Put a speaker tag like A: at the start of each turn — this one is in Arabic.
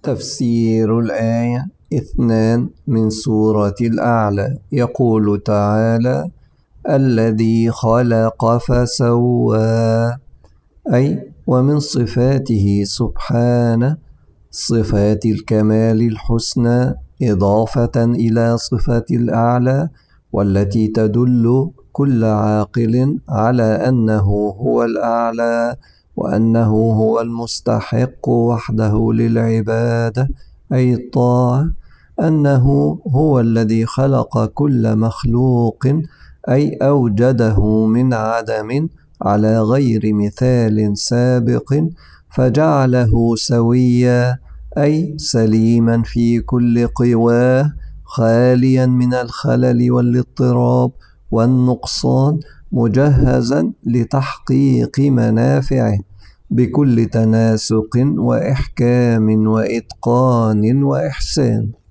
A: تفسير الآية 2 من سورة الأعلى. يقول تعالى: الذي خلق فسوى، أي ومن صفاته سبحانه صفات الكمال الحسنى، إضافة إلى صفة الأعلى، والتي تدل كل عاقل على أنه هو الأعلى، وأنه هو المستحق وحده للعبادة أي الطاعة، أنه هو الذي خلق كل مخلوق أي أوجده من عدم على غير مثال سابق، فجعله سويا أي سليما في كل قواه، خاليا من الخلل والاضطراب والنقصان، مجهزا لتحقيق منافعه بكل تناسق وإحكام وإتقان وإحسان.